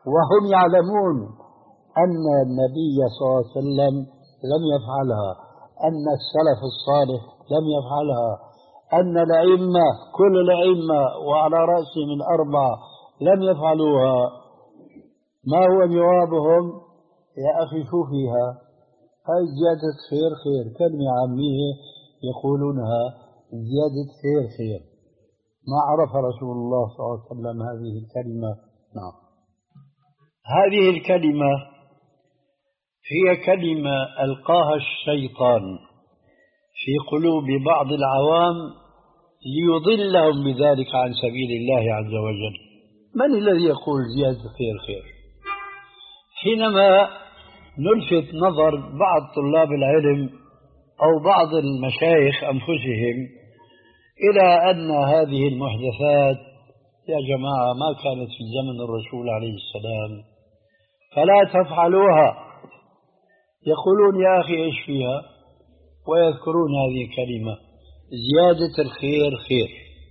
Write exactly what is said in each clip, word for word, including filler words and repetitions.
وهم يعلمون أن النبي صلى الله عليه وسلم لم يفعلها، أن السلف الصالح لم يفعلها، أن الأئمة كل الأئمة وعلى رأسهم الأربعة لم يفعلوها. ما هو جوابهم؟ يا أخي شو فيها؟ هاي زيادة خير خير، كلمة عامية يقولونها زيادة خير خير. ما عرف رسول الله صلى الله عليه وسلم هذه الكلمة. نعم، هذه الكلمة هي كلمة ألقاها الشيطان في قلوب بعض العوام ليضلهم بذلك عن سبيل الله عز وجل. من الذي يقول زيادة خير خير؟ حينما نلفت نظر بعض طلاب العلم أو بعض المشايخ أنفسهم إلى أن هذه المحدثات يا جماعة ما كانت في زمن الرسول عليه السلام فلا تفعلوها، يقولون يا أخي إيش فيها؟ ويذكرون هذه الكلمة زيادة الخير خير.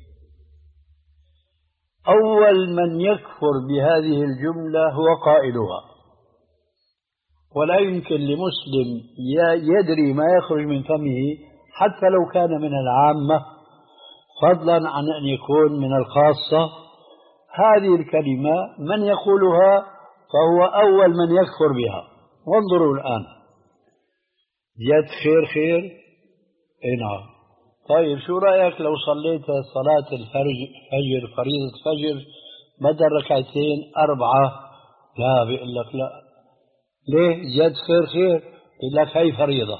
أول من يكفر بهذه الجملة هو قائلها، ولا يمكن لمسلم يدري ما يخرج من فمه حتى لو كان من العامة فضلا عن أن يكون من الخاصة. هذه الكلمة من يقولها فهو أول من يكفر بها. وانظروا الآن، زيادة خير خير. اي نعم. طيب شو رأيك لو صليت صلاة الفجر فريضة الفجر بدل ركعتين أربعة؟ لا، بيقول لك لا. ليه؟ زيادة خير خير. يقول لك هي فريضة.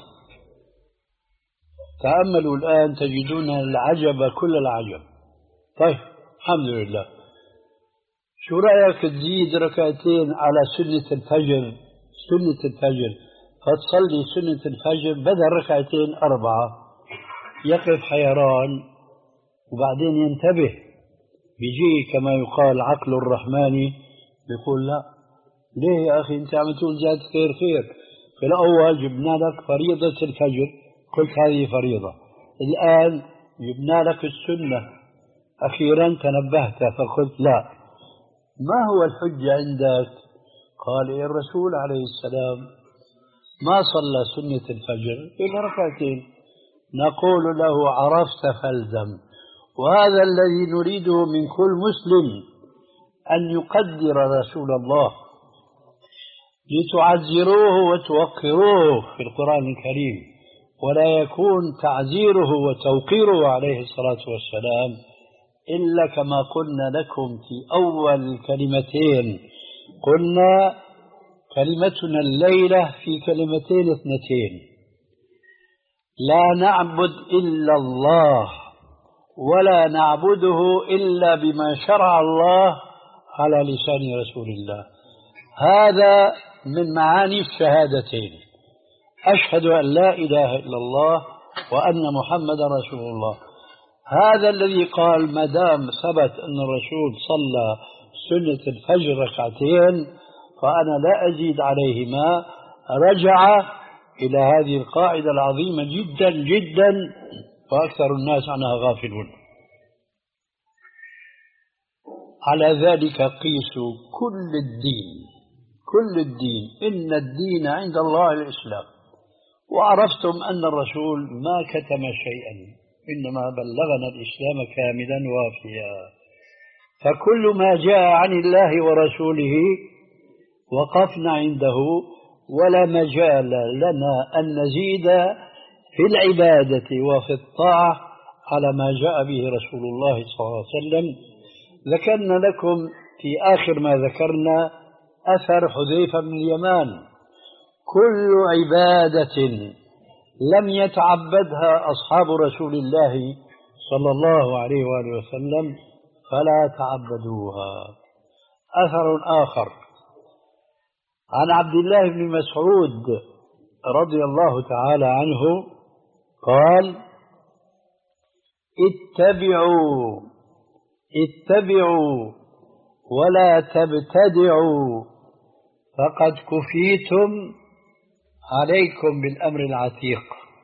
تأملوا الآن تجدون العجب كل العجب. طيب الحمد لله. شو رأيك تزيد ركعتين على سنة الفجر، سنة الفجر، فتصلي سنة الفجر بدل ركعتين أربعة؟ يقف حيران وبعدين ينتبه، بيجي كما يقال عقل الرحمن بيقول لا. ليه يا أخي أنت عم تقول زيادة خير خير؟ في الأول جبنا لك فريضة الفجر قلت هذه فريضة، الآن جبنا لك السنة أخيرا تنبهت فقلت لا. ما هو الحجة عندك؟ قال إيه الرسول عليه السلام ما صلى سنة الفجر إلا ركعتين. نقول له عرفت فالزم. وهذا الذي نريده من كل مسلم، أن يقدر رسول الله لتعزروه وتوقروه في القرآن الكريم، ولا يكون تعزيره وتوقيره عليه الصلاة والسلام إلا كما قلنا لكم في أول الكلمتين. قلنا كلمتنا الليلة في كلمتين اثنتين: لا نعبد إلا الله، ولا نعبده إلا بما شرع الله على لسان رسول الله. هذا من معاني الشهادتين: أشهد أن لا إله إلا الله وأن محمد رسول الله. هذا الذي قال ما دام ثبت أن الرسول صلى سنة الفجر ركعتين فأنا لا أزيد عليهما، رجع إلى هذه القاعدة العظيمة جدا جدا وأكثر الناس عنها غافلون. على ذلك قيسوا كل الدين، كل الدين، إن الدين عند الله الإسلام. وعرفتم أن الرسول ما كتم شيئا، إنما بلغنا الإسلام كاملا وافيا. فكل ما جاء عن الله ورسوله وقفنا عنده، ولا مجال لنا أن نزيد في العبادة وفي الطاعة على ما جاء به رسول الله صلى الله عليه وسلم. ذكرنا لكم في آخر ما ذكرنا أثر حذيفة بن اليمان: كل عبادة لم يتعبدها أصحاب رسول الله صلى الله عليه وآله وسلم فلا تعبدوها. أثر آخر عن عبد الله بن مسعود رضي الله تعالى عنه قال: اتبعوا اتبعوا ولا تبتدعوا فقد كفيتم، عليكم بالأمر العتيق.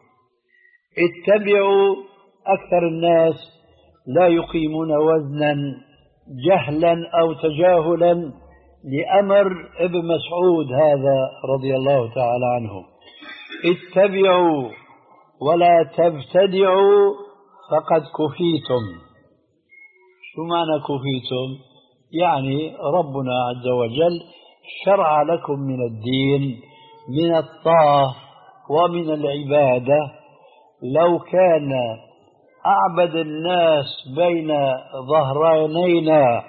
اتبعوا، أكثر الناس لا يقيمون وزنا، جهلا أو تجاهلا لأمر ابن مسعود هذا رضي الله تعالى عنه: اتبعوا ولا تبتدعوا فقد كفيتم. شو معنى كفيتم؟ يعني ربنا عز وجل شرع لكم من الدين من الطاعة ومن العبادة. لو كان أعبد الناس بين ظهرانينا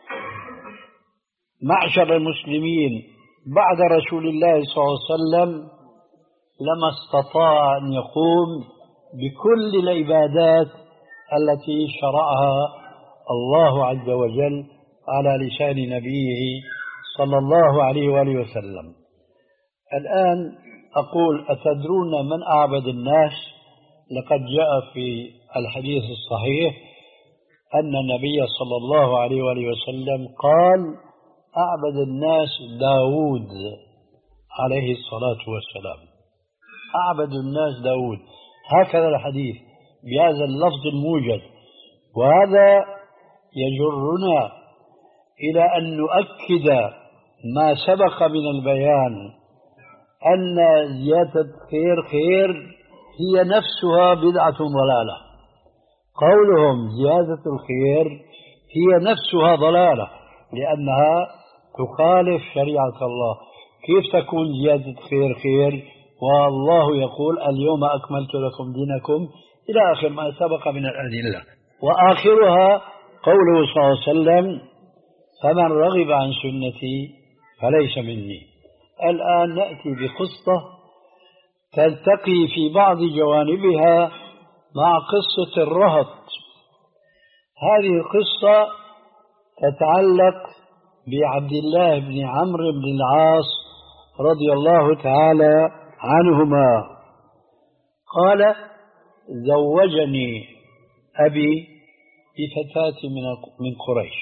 معشر المسلمين بعد رسول الله صلى الله عليه وسلم لما استطاع أن يقوم بكل العبادات التي شرعها الله عز وجل على لسان نبيه صلى الله عليه وآله وسلم. الآن أقول: أتدرون من أعبد الناس؟ لقد جاء في الحديث الصحيح أن النبي صلى الله عليه وآله وسلم قال: أعبد الناس داود عليه الصلاة والسلام. أعبد الناس داود، هكذا الحديث بهذا اللفظ الموجز. وهذا يجرنا إلى أن نؤكد ما سبق من البيان أن زيادة خير خير هي نفسها بدعة ضلالة. قولهم زيادة الخير هي نفسها ضلالة لأنها تخالف شريعة الله. كيف تكون زيادة خير خير والله يقول: اليوم أكملت لكم دينكم، إلى آخر ما سبق من الأدلة. وآخرها قوله صلى الله عليه وسلم: فمن رغب عن سنتي فليس مني. الآن نأتي بقصة تلتقي في بعض جوانبها مع قصة الرهط. هذه القصة تتعلق بعبد الله بن عمرو بن العاص رضي الله تعالى عنهما. قال: زوجني أبي بفتاة من قريش،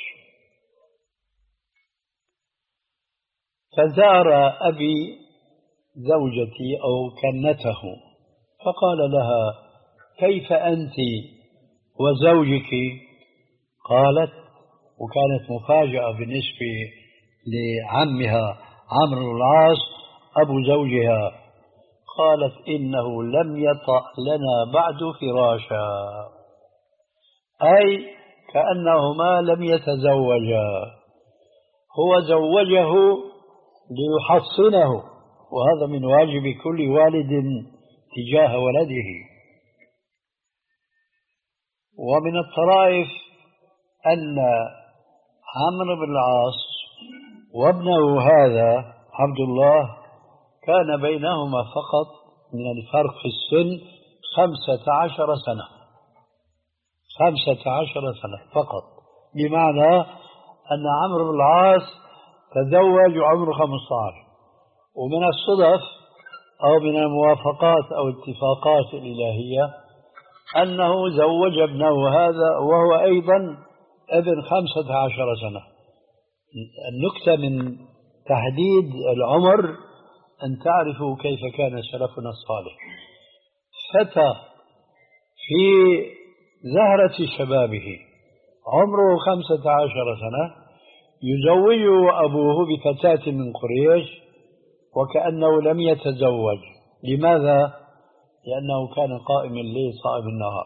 فزار أبي زوجتي أو كنته فقال لها: كيف أنت وزوجك؟ قالت، وكانت مفاجأة بالنسبة لعمها عمرو بن العاص أبو زوجها، قالت: إنه لم يطأ لنا بعد فراشا، أي كأنهما لم يتزوجا، هو زوجه ليحصنه، وهذا من واجب كل والد تجاه ولده. ومن الطرائف أن عمرو بن العاص وابنه هذا عبد الله كان بينهما فقط من الفرق في السن خمسة عشر سنة، خمسة عشر سنة فقط، بمعنى أن عمرو بن العاص تزوج عمره خمسة عشر. ومن الصدف أو من الموافقات أو اتفاقات الإلهية أنه زوج ابنه هذا وهو أيضا ابن خمسة عشر سنة. النكتة من تحديد العمر أن تعرفوا كيف كان سلفنا الصالح. فتى في زهرة شبابه عمره خمسة عشر سنة يزوجه أبوه بفتاة من قريش وكأنه لم يتزوج. لماذا؟ لأنه كان قائم الليل صائم النهار.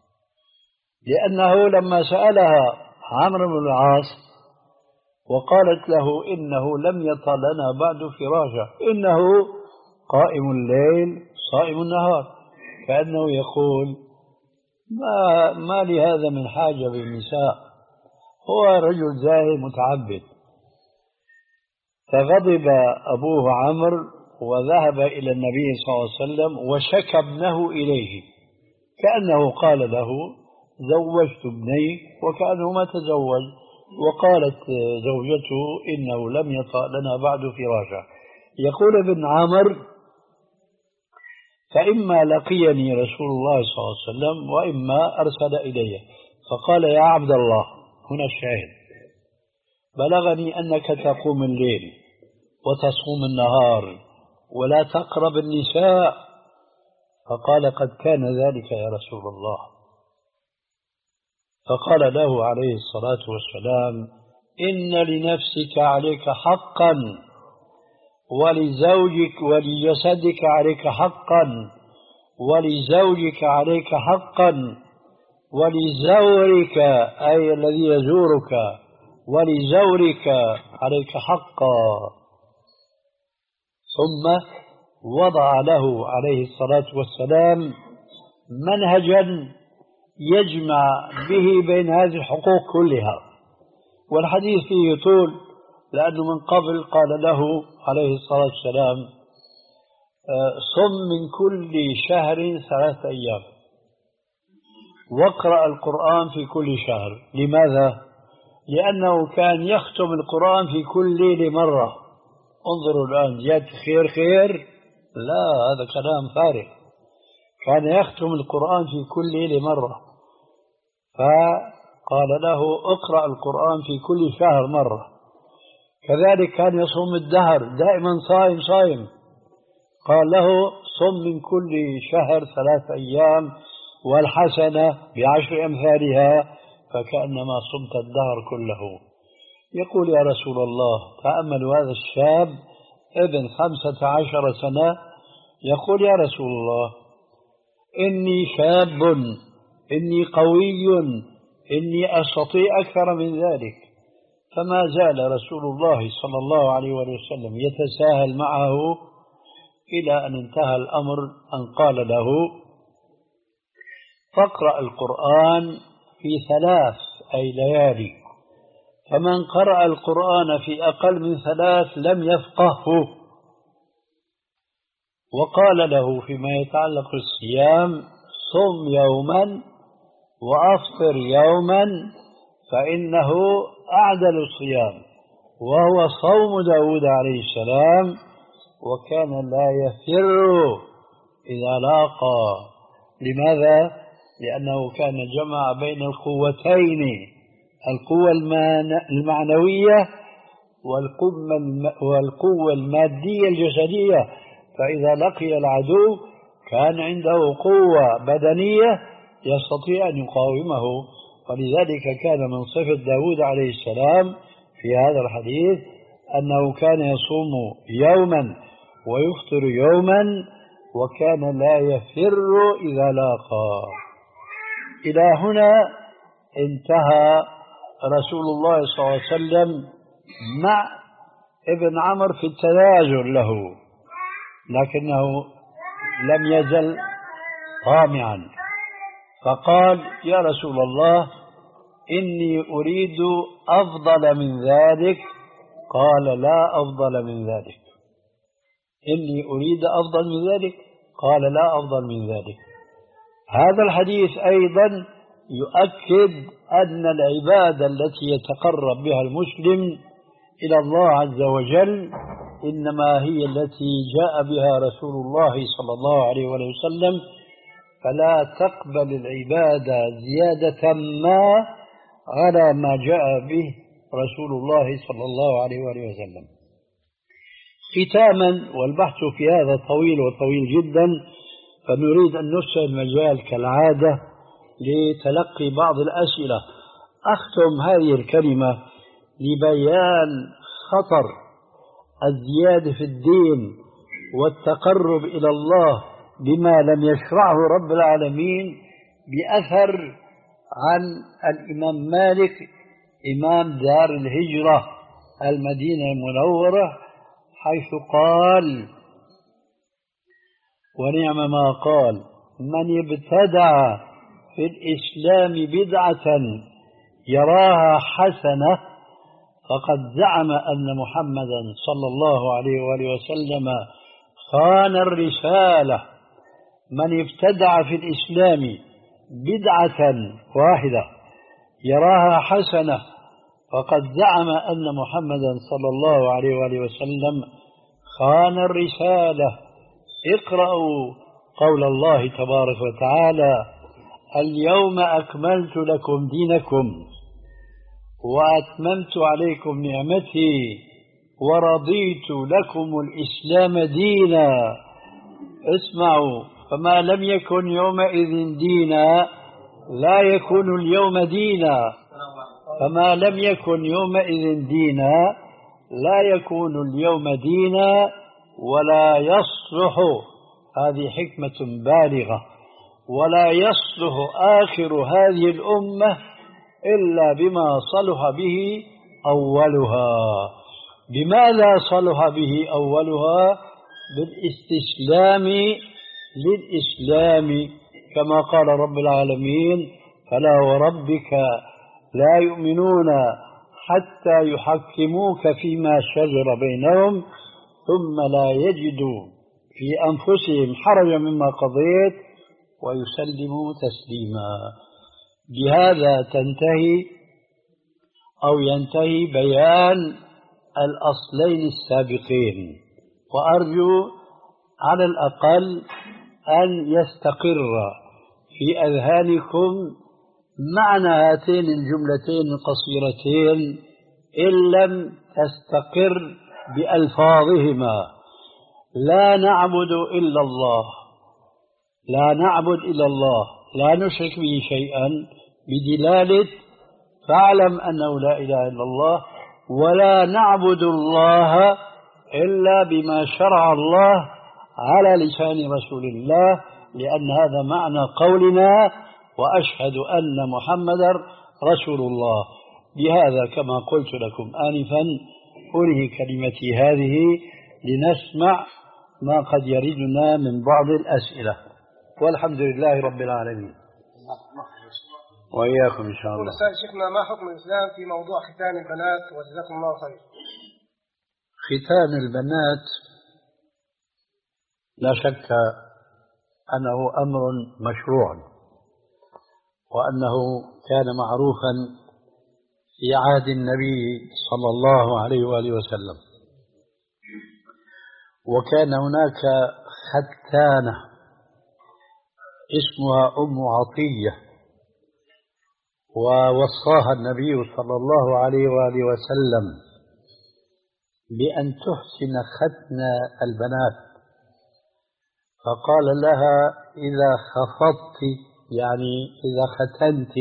لأنه لما سألها عمرو بن العاص وقالت له: إنه لم يطأ لنا بعد فراشا، إنه قائم الليل صائم النهار، كأنه يقول: ما, ما لهذا من حاجة بالنساء، هو رجل زاهد متعبد. فغضب أبوه عمرو وذهب إلى النبي صلى الله عليه وسلم وشكى ابنه إليه، كأنه قال له: زوجت ابني وكأنه ما تزوج. وقالت زوجته: إنه لم يطأ لنا بعد فراشا. يقول ابن عمرو: فإما لقيني رسول الله صلى الله عليه وسلم وإما أرسل إلي فقال: يا عبد الله، هنا الشاهد، بلغني أنك تقوم الليل وتصوم النهار ولا تقرب النساء. فقال: قد كان ذلك يا رسول الله. فقال له عليه الصلاة والسلام: إن لنفسك عليك حقا، ولزوجك ولجسدك عليك حقا، ولزوجك عليك حقا، ولزورك أي الذي يزورك ولزورك عليك حقا. ثم وضع له عليه الصلاة والسلام منهجا يجمع به بين هذه الحقوق كلها، والحديث فيه طول، لأنه من قبل قال له عليه الصلاة والسلام صم من كل شهر ثلاثة أيام واقرأ القرآن في كل شهر. لماذا؟ لأنه كان يختم القرآن في كل ليلة مرة. انظروا الآن، زيادة خير خير؟ لا، هذا كلام فارغ. كان يختم القرآن في كل ليلة مرة، فقال له اقرأ القرآن في كل شهر مرة. كذلك كان يصوم الدهر، دائما صائم صائم، قال له صم من كل شهر ثلاث أيام والحسنة بعشر أمثالها فكأنما صمت الدهر كله. يقول يا رسول الله، تأملوا هذا الشاب ابن خمسة عشر سنة يقول يا رسول الله إني شاب، إني قوي، إني أستطيع أكثر من ذلك. فما زال رسول الله صلى الله عليه وسلم يتساهل معه إلى أن انتهى الأمر أن قال له فاقرأ القرآن في ثلاث أي ليالي، فمن قرأ القرآن في أقل من ثلاث لم يفقهه. وقال له فيما يتعلق بالصيام صم يوما وأفطر يوما فإنه أعدل الصيام، وهو صوم داود عليه السلام، وكان لا يفر إذا لاقى. لماذا؟ لأنه كان جمع بين القوتين، القوة المعنوية والقوة المادية الجسدية. فإذا لقي العدو كان عنده قوة بدنية يستطيع أن يقاومه. ولذلك كان من صفة داود عليه السلام في هذا الحديث أنه كان يصوم يوما ويفطر يوما، وكان لا يفر إذا لاقى. إلى هنا انتهى رسول الله صلى الله عليه وسلم مع ابن عمرو في التنازل له، لكنه لم يزل طامعا، فقال يا رسول الله إني أريد أفضل من ذلك. قال لا أفضل من ذلك. إني أريد أفضل من ذلك. قال لا أفضل من ذلك. هذا الحديث أيضا يؤكد أن العبادة التي يتقرب بها المسلم إلى الله عز وجل إنما هي التي جاء بها رسول الله صلى الله عليه وسلم، فلا تقبل العبادة زيادة ما على ما جاء به رسول الله صلى الله عليه وسلم. ختاما، والبحث في هذا طويل وطويل جدا، فنريد أن نفسح المجال كالعادة لتلقي بعض الأسئلة. أختم هذه الكلمة لبيان خطر الزيادة في الدين والتقرب إلى الله بما لم يشرعه رب العالمين، بأثر عن الإمام مالك إمام دار الهجرة المدينة المنورة، حيث قال ونعم ما قال من ابتدع في الإسلام بدعة يراها حسنة فقد زعم أن محمدا صلى الله عليه وآله وسلم خان الرسالة. من ابتدع في الإسلام بدعة واحدة يراها حسنة فقد زعم أن محمدا صلى الله عليه وآله وسلم خان الرسالة. اقرأوا قول الله تبارك وتعالى اليوم أكملت لكم دينكم وأتممت عليكم نعمتي ورضيت لكم الإسلام دينا. اسمعوا، فما لم يكن يومئذ دينا لا يكون اليوم دينا. فما لم يكن يومئذ دينا لا يكون اليوم دينا ولا يصلح، هذه حكمة بالغة، ولا يصلح آخر هذه الأمة إلا بما صلح به أولها. بماذا صلح به أولها؟ بالاستسلام للإسلام، كما قال رب العالمين: فلا وربك لا يؤمنون حتى يحكموك فيما شجر بينهم ثم لا يجدوا في أنفسهم حرجا مما قضيت ويسلموا تسليما. بهذا تنتهي أو ينتهي بيان الأصلين السابقين، وأرجو على الأقل أن يستقر في أذهانكم معنى هاتين الجملتين القصيرتين إن لم تستقر بألفاظهما: لا نعبد إلا الله، لا نعبد إلا الله، لا نشرك به شيئا، بدلالة فاعلم أنه لا إله إلا الله، ولا نعبد الله إلا بما شرع الله على لسان رسول الله، لأن هذا معنى قولنا: وأشهد أن محمدا رسول الله. بهذا كما قلت لكم آنفا أنهي كلمتي هذه لنسمع ما قد يردنا من بعض الأسئلة، والحمد لله رب العالمين. وإياكم إن شاء الله. شيخنا، ما حكم الإسلام في موضوع ختان البنات؟ وجزاكم الله خير. ختان البنات لا شك أنه أمر مشروع، وأنه كان معروفا في عهد النبي صلى الله عليه وآله وسلم، وكان هناك ختانة اسمها أم عطية، ووصاها النبي صلى الله عليه وآله وسلم بأن تحسن ختن البنات، فقال لها: إذا خفضت، يعني إذا ختنت،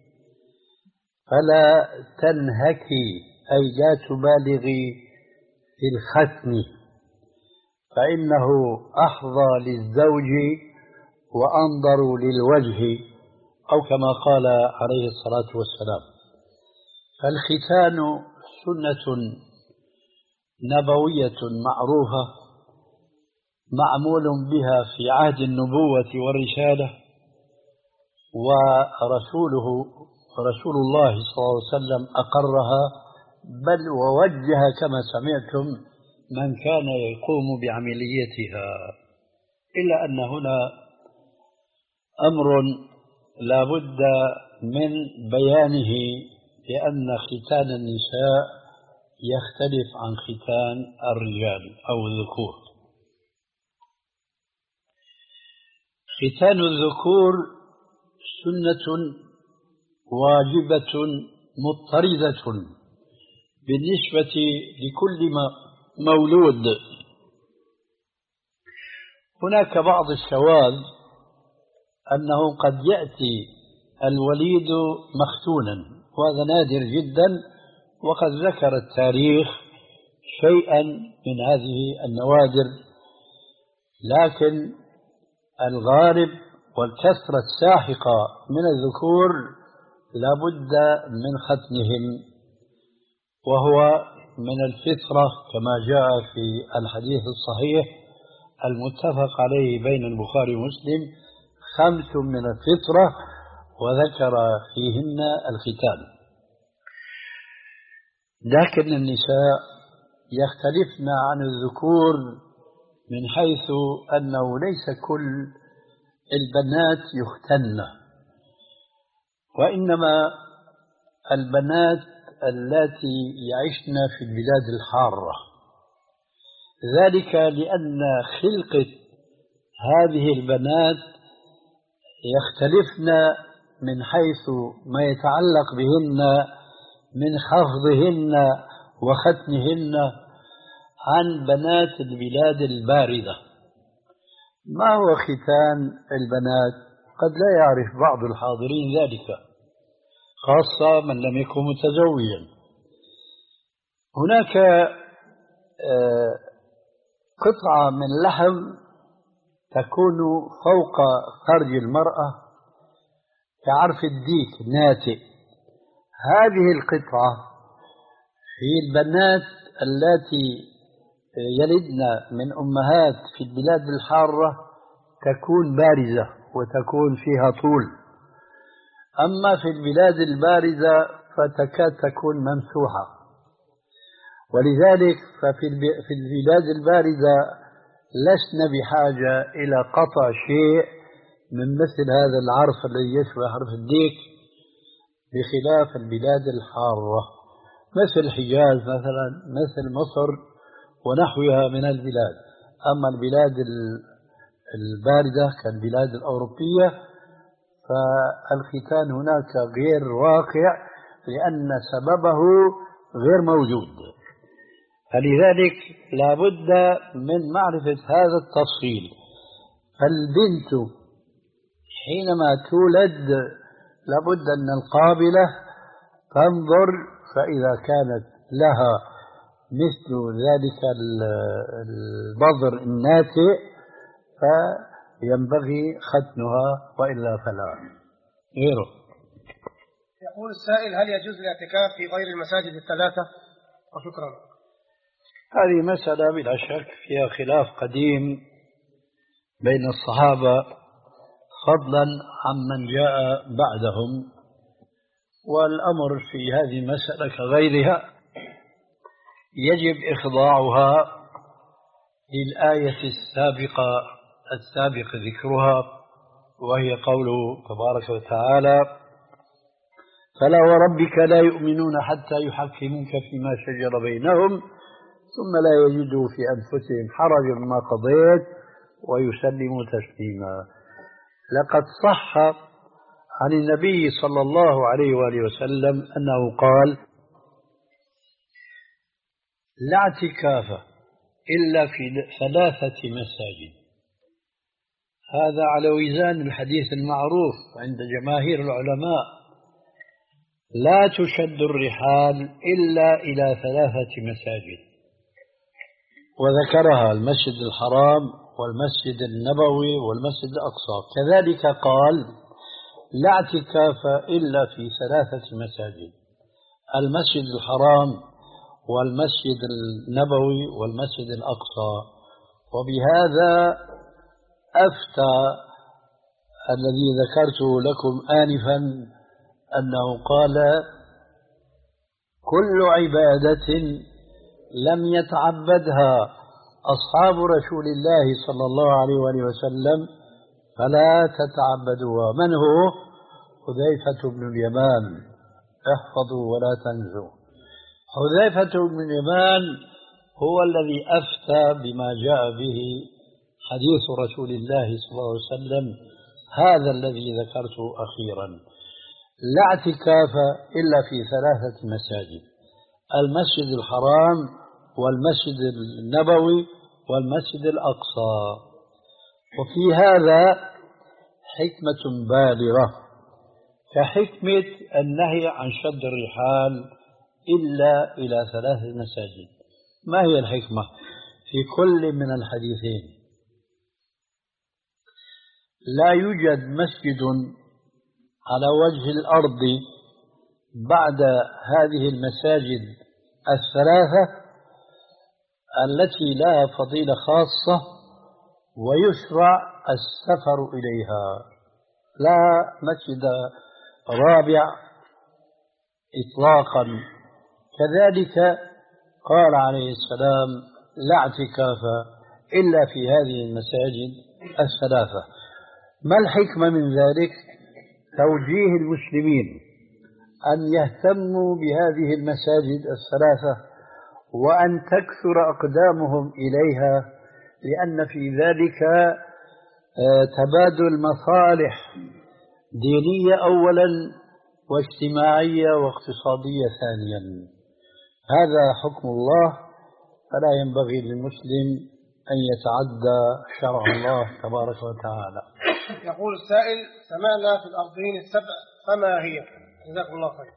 فلا تنهكي، أي لا تبالغي في الختن، فإنه أحظى للزوج وأنظر للوجه، أو كما قال عليه الصلاة والسلام. فالختان سنة نبوية معروفة معمول بها في عهد النبوة والرسالة، ورسوله رسول الله صلى الله عليه وسلم أقرها، بل ووجه كما سمعتم من كان يقوم بعمليتها. إلا أن هنا أمر لا بد من بيانه، لأن ختان النساء يختلف عن ختان الرجال أو الذكور. ختان الذكور سنة واجبة مضطردة بالنسبة لكل مولود. هناك بعض الشواذ أنه قد يأتي الوليد مختونا، وهذا نادر جدا، وقد ذكر التاريخ شيئا من هذه النوادر، لكن الغالب والكثرة الساحقة من الذكور لا بد من ختنهم، وهو من الفطرة كما جاء في الحديث الصحيح المتفق عليه بين البخاري ومسلم: خمس من الفطرة، وذكر فيهن الختان. لكن النساء يختلفن عن الذكور من حيث أنه ليس كل البنات يختن، وإنما البنات التي يعشن في البلاد الحارة، ذلك لأن خلقة هذه البنات يختلفن من حيث ما يتعلق بهن من خفضهن وختنهن عن بنات البلاد الباردة. ما هو ختان البنات؟ قد لا يعرف بعض الحاضرين ذلك. خاصة من لم يكن متزوجا. هناك قطعة من لحم تكون فوق فرج المرأة كعرف الديك ناتئ. هذه القطعة في البنات التي يلدن من أمهات في البلاد الحارة تكون بارزة وتكون فيها طول، أما في البلاد الباردة فتكاد تكون ممسوحة. ولذلك ففي البلاد الباردة لسنا بحاجة إلى قطع شيء من مثل هذا العرف الذي يشبه عرف الديك، بخلاف البلاد الحارة مثل الحجاز مثلا، مثل مصر ونحوها من البلاد. أما البلاد الباردة كالبلاد الأوروبية فالختان هناك غير واقع لأن سببه غير موجود. فلذلك لا بد من معرفة هذا التفصيل. فالبنت حينما تولد لابد أن القابلة تنظر، فإذا كانت لها مثل ذلك البذر الناتئ فينبغي ختنها، وإلا فلا غيره. يقول السائل: هل يجوز الاعتكاف في غير المساجد الثلاثة؟ وشكرا. هذه مسألة بلا شك فيها خلاف قديم بين الصحابة فضلا عمن جاء بعدهم، والأمر في هذه المسألة كغيرها يجب إخضاعها للآية السابقة السابق ذكرها، وهي قوله تبارك وتعالى: فلا وربك لا يؤمنون حتى يحكموك فيما شجر بينهم ثم لا يجدوا في أنفسهم حرجا مما قضيت ويسلموا تسليما. لقد صح عن النبي صلى الله عليه وآله وسلم أنه قال: لا اعتكاف إلا في ثلاثة مساجد. هذا على وزان الحديث المعروف عند جماهير العلماء: لا تشد الرحال إلا إلى ثلاثة مساجد. وذكرها المسجد الحرام والمسجد النبوي والمسجد الأقصى. كذلك قال: لا اعتكاف إلا في ثلاثة مساجد: المسجد الحرام والمسجد النبوي والمسجد الأقصى. وبهذا أفتى الذي ذكرته لكم آنفا أنه قال: كل عبادة لم يتعبدها أصحاب رسول الله صلى الله عليه وآله وسلم فلا تتعبدوها. من هو؟ حذيفة بن اليمان. احفظوا ولا تنسوا. حذيفة بن اليمان هو الذي أفتى بما جاء به حديث رسول الله صلى الله عليه وسلم هذا الذي ذكرته أخيرا: لا اعتكاف إلا في ثلاثة مساجد: المسجد الحرام والمسجد النبوي والمسجد الأقصى. وفي هذا حكمة بالغة كحكمة النهي عن شد الرحال إلا إلى ثلاث مساجد. ما هي الحكمة في كل من الحديثين؟ لا يوجد مسجد على وجه الأرض بعد هذه المساجد الثلاثة التي لها فضيلة خاصة ويشرع السفر إليها. لا مسجد رابع إطلاقا. كذلك قال عليه السلام: لا اعتكاف إلا في هذه المساجد الثلاثة. ما الحكمة من ذلك؟ توجيه المسلمين أن يهتموا بهذه المساجد الثلاثة وأن تكثر أقدامهم إليها، لأن في ذلك تبادل مصالح دينية أولا واجتماعية واقتصادية ثانيا. هذا حكم الله، فلا ينبغي للمسلم أن يتعدى شرع الله تبارك وتعالى. يقول السائل: سمعنا في الأرضين السبع، فما هي؟ جزاكم الله خير.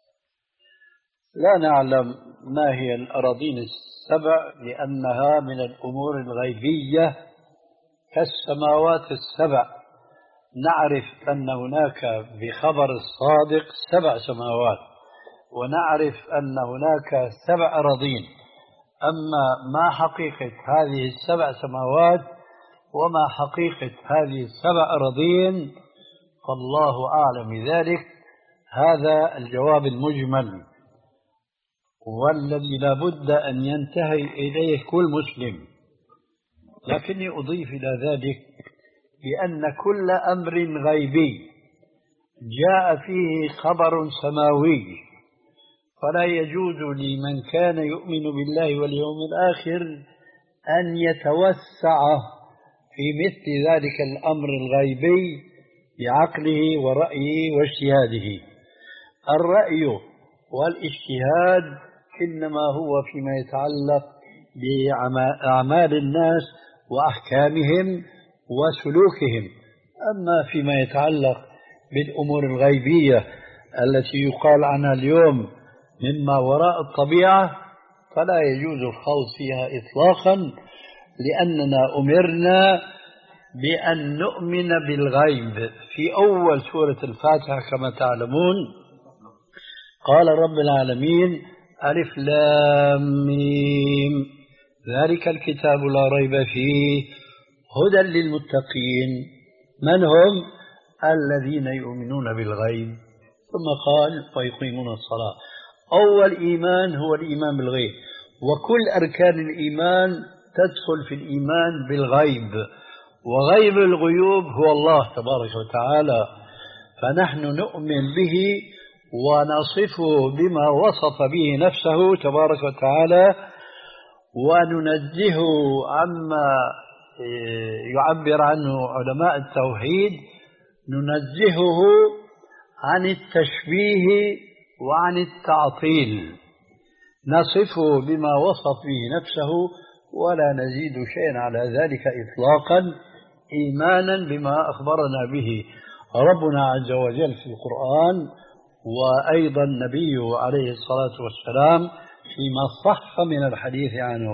لا نعلم ما هي الأراضين السبع لأنها من الأمور الغيبية كالسماوات السبع. نعرف أن هناك بخبر الصادق سبع سماوات، ونعرف أن هناك سبع أراضين، أما ما حقيقة هذه السبع سماوات وما حقيقة هذه السبع أراضين فالله أعلم بذلك. هذا الجواب المجمل والذي لا بد أن ينتهي إليه كل مسلم. لكني أضيف إلى ذلك بأن كل أمر غيبي جاء فيه خبر سماوي فلا يجوز لمن كان يؤمن بالله واليوم الآخر أن يتوسع في مثل ذلك الأمر الغيبي بعقله ورأيه واجتهاده. الرأي والاجتهاد إنما هو فيما يتعلق بأعمال الناس وأحكامهم وسلوكهم، أما فيما يتعلق بالأمور الغيبية التي يقال عنها اليوم مما وراء الطبيعة فلا يجوز الخوض فيها إطلاقا، لأننا أمرنا بأن نؤمن بالغيب. في أول سورة الفاتحة كما تعلمون قال رب العالمين ألف لام ميم ذلك الكتاب لا ريب فيه هدى للمتقين من هم الذين يؤمنون بالغيب. ثم قال ويقيمون الصلاة. أول إيمان هو الإيمان بالغيب، وكل أركان الإيمان تدخل في الإيمان بالغيب، وغيب الغيوب هو الله تبارك وتعالى، فنحن نؤمن به ونصفه بما وصف به نفسه تبارك وتعالى، وننزهه عما يعبر عنه علماء التوحيد، ننزهه عن التشبيه وعن التعطيل، نصفه بما وصف به نفسه ولا نزيد شيئا على ذلك إطلاقا، إيمانا بما أخبرنا به ربنا عز وجل في القرآن وأيضا نبيه عليه الصلاة والسلام فيما صح من الحديث عنه.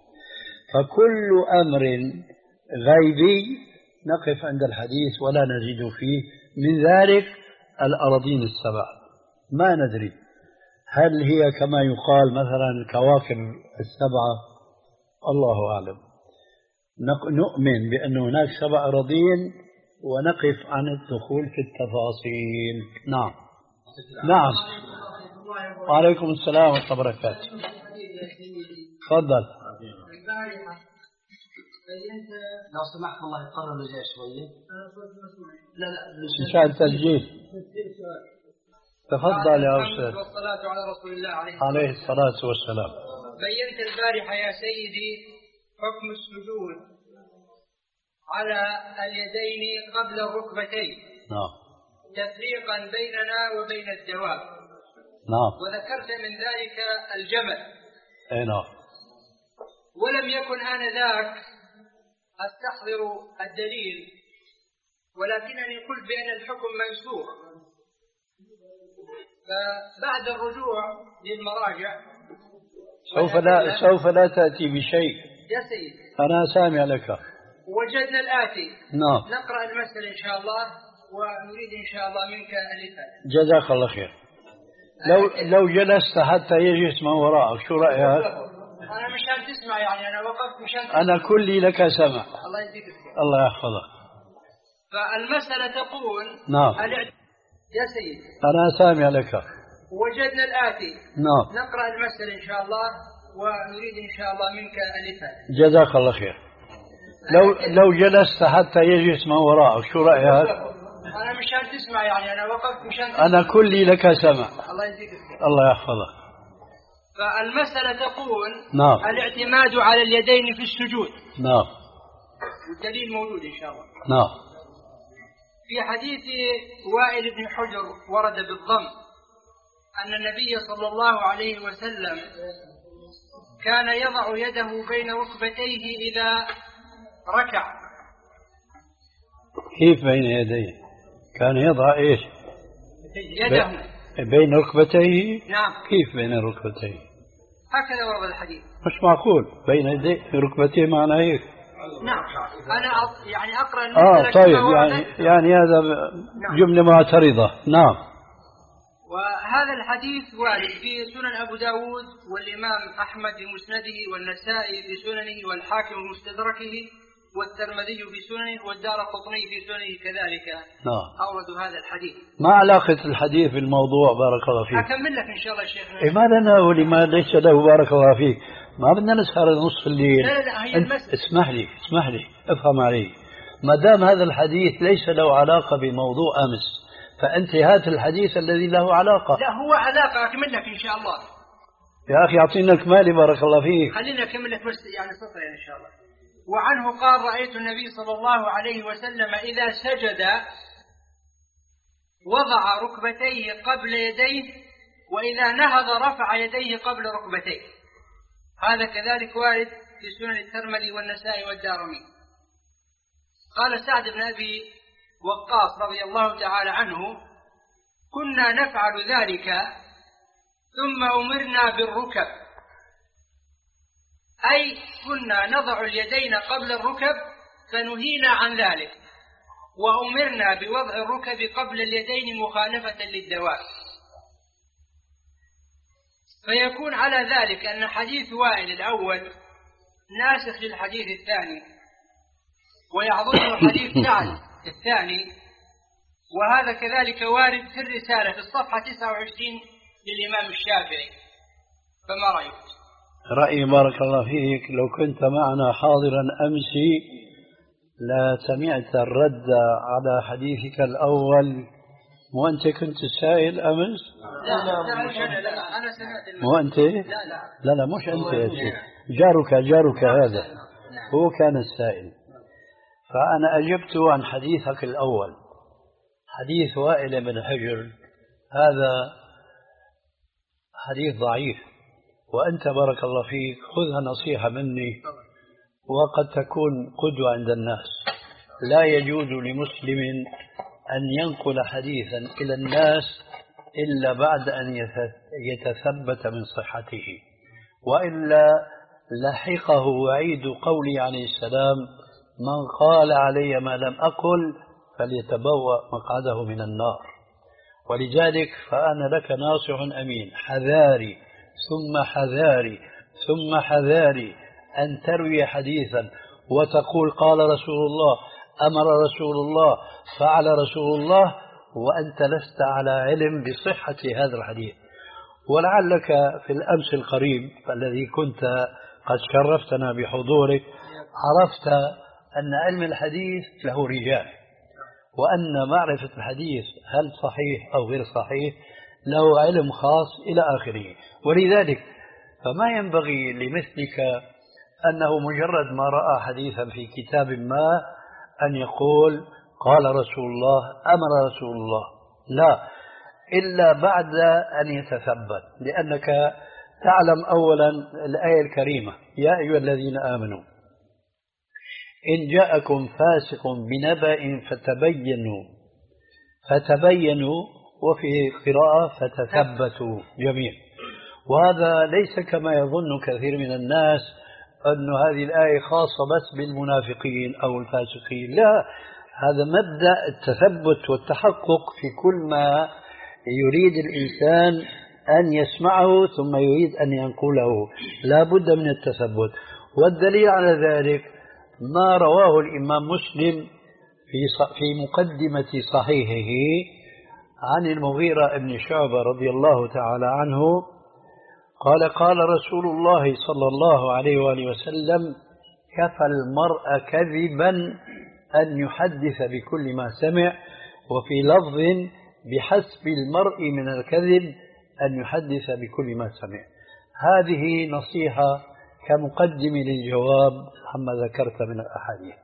فكل أمر غيبي نقف عند الحديث ولا نزيد فيه. من ذلك الأراضين السبع، ما ندري هل هي كما يقال مثلا الكواكب السبعة، الله أعلم. نؤمن بأن هناك سبع أراضين ونقف عن الدخول في التفاصيل. نعم نعم. وعليكم السلام ورحمة الله وبركاته. تفضل. لو سمحت الله يقرر رجع شوية. لا لا مشان تسجيل. تفضل يا أستاذ. والصلاة على رسول الله عليه الصلاة والسلام. بينت البارحة يا سيدي حكم السجود على اليدين قبل الركبتين. نعم. تفريقا بيننا وبين الدواب. نعم. وذكرت من ذلك الجمل. أي نعم. ولم يكن آنذاك أستحضر الدليل، ولكنني قلت بأن الحكم منسوخ. فبعد الرجوع للمراجع سوف لا سوف لا تأتي بشيء يا سيدي. أنا سامع لك. وجدنا الآتي. نعم. نقرأ المسألة إن شاء الله ونريد إن شاء الله منك الإفادة. جزاك الله خير. لو لو جلست حتى يجلس من وراءك شو رأيك؟ أنا مشان تسمع يعني أنا وقفت مشان تسمع. أنا كلي لك سمع. الله يجزيك الخير. الله يحفظك. فالمسألة تقول نعم يا سيدي أنا سامع لك. وجدنا الآتي. نعم. نقرأ المسألة إن شاء الله ونريد إن شاء الله منك الإفادة. جزاك الله خير. لو لو جلست حتى يجلس من وراءك شو رأيك؟ أنا مشان تسمع يعني أنا وقفت مشان تسمع. أنا كلي لك سمع. الله يجزيك الخير. الله يحفظك. فالمسألة تقول نعم. الاعتماد على اليدين في السجود. نعم. والدليل موجود إن شاء الله. نعم. في حديث وائل بن حجر ورد بالضم أن النبي صلى الله عليه وسلم كان يضع يده بين ركبتيه إذا ركع. كيف بين يديه؟ كان يضع إيش؟ يده بين ركبتيه؟ نعم. كيف بين ركبتيه؟ هكذا ورد الحديث. مش معقول بين يديه ركبتيه معنى هيك. نعم أنا أط... يعني أقرأ آه طيب يعني يعني هذا جملة معترضة. نعم. وهذا الحديث وارد في سنن أبو داود والإمام أحمد في مسنده والنسائي في سننه والحاكم في مستدركه والترمذي في سننه والدار قطني في سننه كذلك. نعم. أوردوا هذا الحديث. ما علاقة الحديث بالموضوع بارك الله فيك؟ أكمل لك إن شاء الله شيخنا. إيه ما لنا ولما ليس له بارك الله فيك، ما بدنا نسهر نصف الليل. لا لا هي المسألة. اسمح لي اسمح لي افهم علي. ما دام هذا الحديث ليس له علاقة بموضوع أمس، فأنت هات الحديث الذي له علاقة. لا هو علاقة أكمل لك إن شاء الله. يا أخي أعطينا الكمالي بارك الله فيك. خلينا أكمل لك بس يعني سطرين إن شاء الله. وعنه قال رأيت النبي صلى الله عليه وسلم إذا سجد وضع ركبتيه قبل يديه وإذا نهض رفع يديه قبل ركبتيه. هذا كذلك وارد في سنن الترمذي والنسائي والدارمي. قال سعد بن أبي وقاص رضي الله تعالى عنه كنا نفعل ذلك ثم أمرنا بالركب، أي كنا نضع اليدين قبل الركب فنهينا عن ذلك وأمرنا بوضع الركب قبل اليدين مخالفة للدواب. فيكون على ذلك أن حديث وائل الأول ناسخ للحديث الثاني ويعضده حديث سعد الثاني، وهذا كذلك وارد في الرسالة في الصفحة تسعة وعشرين للإمام الشافعي. فما رأيك؟ رأيي بارك الله فيك لو كنت معنا حاضرا أمس لا سمعت الرد على حديثك الأول. مو أنت كنت سائل أمس؟ لا لا مش أنا، لا أنا سمعت. مو أنت؟ لا لا لا لا مش أنت يا شيخ، جارك جارك هذا هو كان السائل. فأنا أجبت عن حديثك الأول، حديث وائل بن حجر، هذا حديث ضعيف، وأنت بارك الله فيك خذها نصيحة مني وقد تكون قدوة عند الناس. لا يجوز لمسلم أن ينقل حديثا إلى الناس إلا بعد أن يتثبت من صحته، وإلا لحقه وعيد قولي عليه السلام من قال علي ما لم أقل فليتبوأ مقعده من النار. ولذلك فأنا لك ناصح أمين، حذاري ثم حذاري ثم حذاري أن تروي حديثا وتقول قال رسول الله، أمر رسول الله، فعل رسول الله، وأنت لست على علم بصحة هذا الحديث. ولعلك في الأمس القريب الذي كنت قد شرفتنا بحضورك عرفت أن علم الحديث له رجال، وأن معرفة الحديث هل صحيح أو غير صحيح له علم خاص إلى آخره. ولذلك فما ينبغي لمثلك أنه مجرد ما رأى حديثا في كتاب ما أن يقول قال رسول الله، أمر رسول الله، لا، إلا بعد أن يتثبت. لأنك تعلم أولا الآية الكريمة يا أيها الذين آمنوا إن جاءكم فاسق بنبأ فتبينوا، فتبينوا، وفي قراءة فتثبتوا جميل. وهذا ليس كما يظن كثير من الناس أن هذه الآية خاصة بس بالمنافقين أو الفاسقين، لا، هذا مبدأ التثبت والتحقق في كل ما يريد الإنسان أن يسمعه ثم يريد أن ينقله، لا بد من التثبت. والدليل على ذلك ما رواه الإمام مسلم في في مقدمة صحيحه عن المغيرة بن شعبة رضي الله تعالى عنه قال قال رسول الله صلى الله عليه وآله وسلم كفى المرء كذبا أن يحدث بكل ما سمع، وفي لفظ بحسب المرء من الكذب أن يحدث بكل ما سمع. هذه نصيحة كمقدم للجواب عما ذكرت من الأحاديث.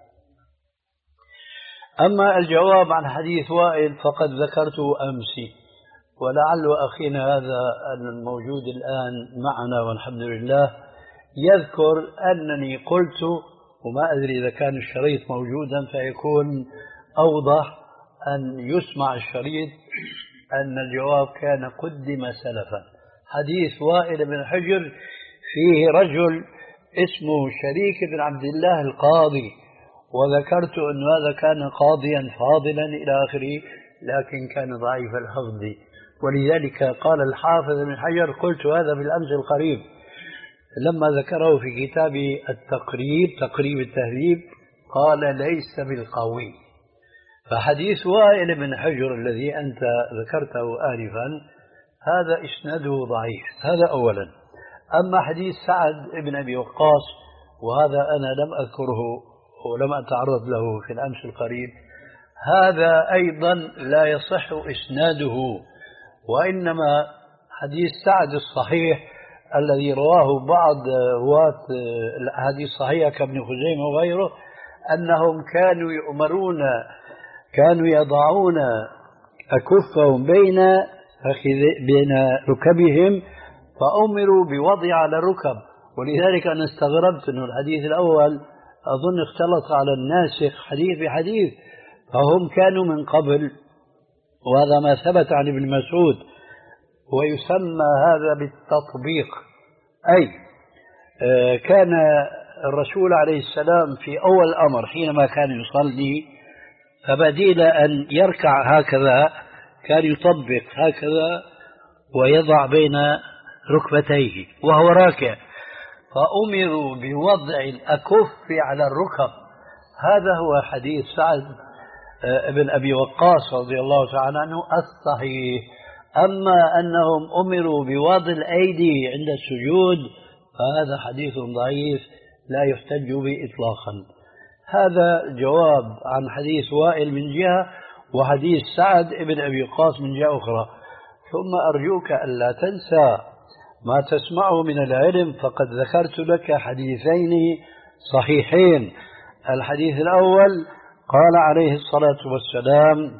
أما الجواب عن حديث وائل فقد ذكرته أمس، ولعل أخينا هذا الموجود الآن معنا والحمد لله يذكر أنني قلت، وما أدري إذا كان الشريط موجودا فيكون أوضح أن يسمع الشريط، أن الجواب كان قدم سلفا. حديث وائل بن حجر فيه رجل اسمه شريك بن عبد الله القاضي، وذكرت أن هذا كان قاضيا فاضلا إلى آخره، لكن كان ضعيف الحفظ، ولذلك قال الحافظ بن حجر، قلت هذا بالأمس القريب لما ذكره في كتاب التقريب تقريب التهذيب، قال ليس بالقوي. فحديث وائل بن حجر الذي أنت ذكرته آنفا هذا إسناده ضعيف، هذا أولا. أما حديث سعد بن أبي وقاص، وهذا أنا لم أذكره ولم أتعرض له في الأمس القريب، هذا أيضا لا يصح إسناده، وإنما حديث سعد الصحيح الذي رواه بعض رواة الأحاديث الصحيحة كابن خزيمة وغيره، أنهم كانوا يؤمرون، كانوا يضعون أكفهم بين بين ركبهم، فأمروا بوضع على الركب. ولذلك أنا استغربت أن الحديث الأول أظن اختلط على الناسخ حديث بحديث، فهم كانوا من قبل، وهذا ما ثبت عن ابن مسعود، ويسمى هذا بالتطبيق. أي كان الرسول عليه السلام في أول الأمر حينما كان يصلي، فبديل أن يركع هكذا كان يطبق هكذا ويضع بين ركبتيه وهو راكع، فأمروا بوضع الأكف على الركب. هذا هو حديث سعد بن أبي وقاص رضي الله تعالى عنه الصحيح. أما أنهم أمروا بوضع الأيدي عند السجود فهذا حديث ضعيف لا يحتج به إطلاقا. هذا جواب عن حديث وائل من جهة، وحديث سعد بن أبي وقاص من جهة أخرى. ثم أرجوك ألا تنسى ما تسمعه من العلم، فقد ذكرت لك حديثين صحيحين. الحديث الأول قال عليه الصلاة والسلام: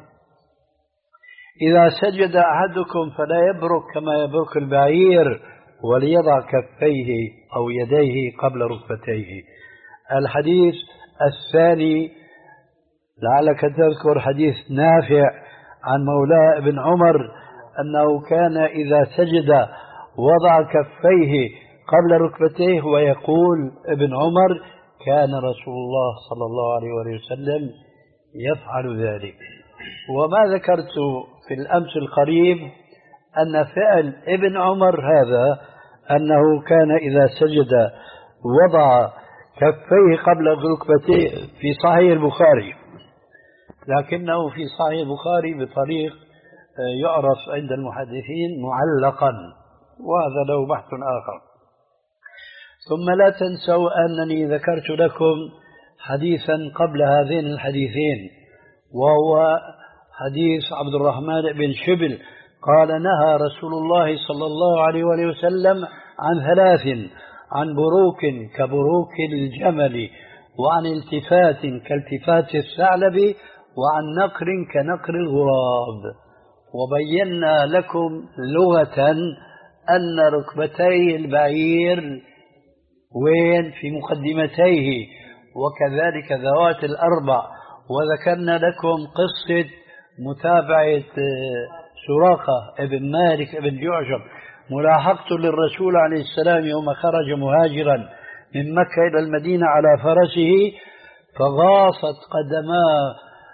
إذا سجد أحدكم فلا يبرك كما يبرك البعير، وليضع كفيه أو يديه قبل ركبتيه. الحديث الثاني لعلك تذكر حديث نافع عن مولاه ابن عمر أنه كان إذا سجد وضع كفيه قبل ركبتيه، ويقول ابن عمر: كان رسول الله صلى الله عليه وسلم يفعل ذلك. وما ذكرت في الأمس القريب أن فعل ابن عمر هذا أنه كان إذا سجد وضع كفيه قبل ركبتيه في صحيح البخاري، لكنه في صحيح البخاري بطريق يعرف عند المحدثين معلقا، وهذا له بحث آخر. ثم لا تنسوا أنني ذكرت لكم حديثا قبل هذين الحديثين، وهو حديث عبد الرحمن بن شبل قال: نهى رسول الله صلى الله عليه وسلم عن ثلاث: عن بروك كبروك الجمل، وعن التفات كالتفات الثعلب، وعن نقر كنقر الغراب. وبينا لكم لغة أن ركبتي البعير وين؟ في مقدمتيه، وكذلك ذوات الأربع. وذكرنا لكم قصة متابعة سراقة ابن مالك ابن جعشم، ملاحقته للرسول عليه السلام يوم خرج مهاجرا من مكة إلى المدينة على فرسه، فغاصت قدما